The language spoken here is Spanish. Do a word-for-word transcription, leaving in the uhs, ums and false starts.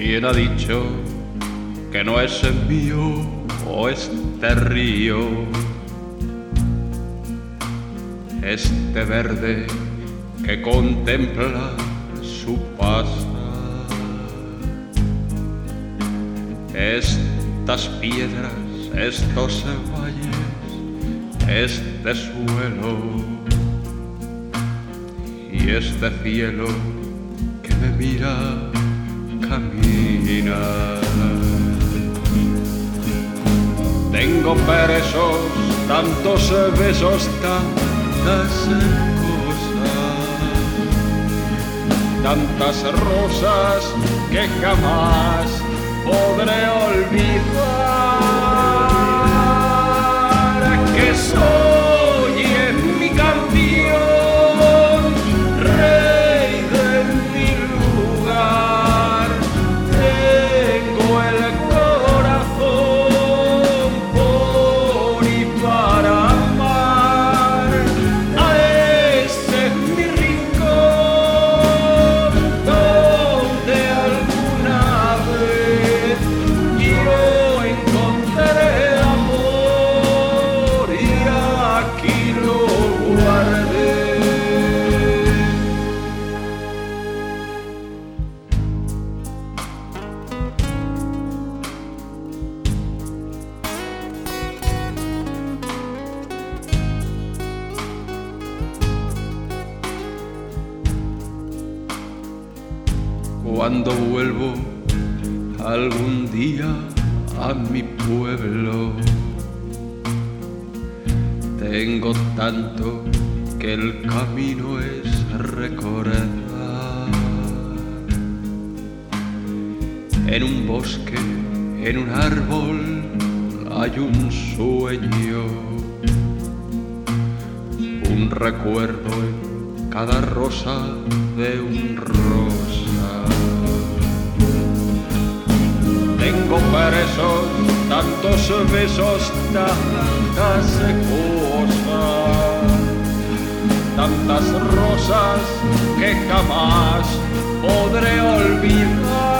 ¿Quién ha dicho que no es mío o este río? Este verde que contempla su pasar, estas piedras, estos valles, este suelo y este cielo que me mira caminar. Tengo presos tantos besos, tantas cosas, tantas rosas que jamás podré olvidar, que soy en mi canción rey de mi lugar. Tengo el corazón por y para amar a ese mi rincón donde alguna vez yo encontré amor y aquí lo guardé. Cuando vuelvo algún día a mi pueblo, tengo tanto que el camino es recordar. En un bosque, en un árbol, hay un sueño, un recuerdo en cada rosa de un rosa. Tengo presos tantos besos, tantas cosas, tantas rosas que jamás podré olvidar.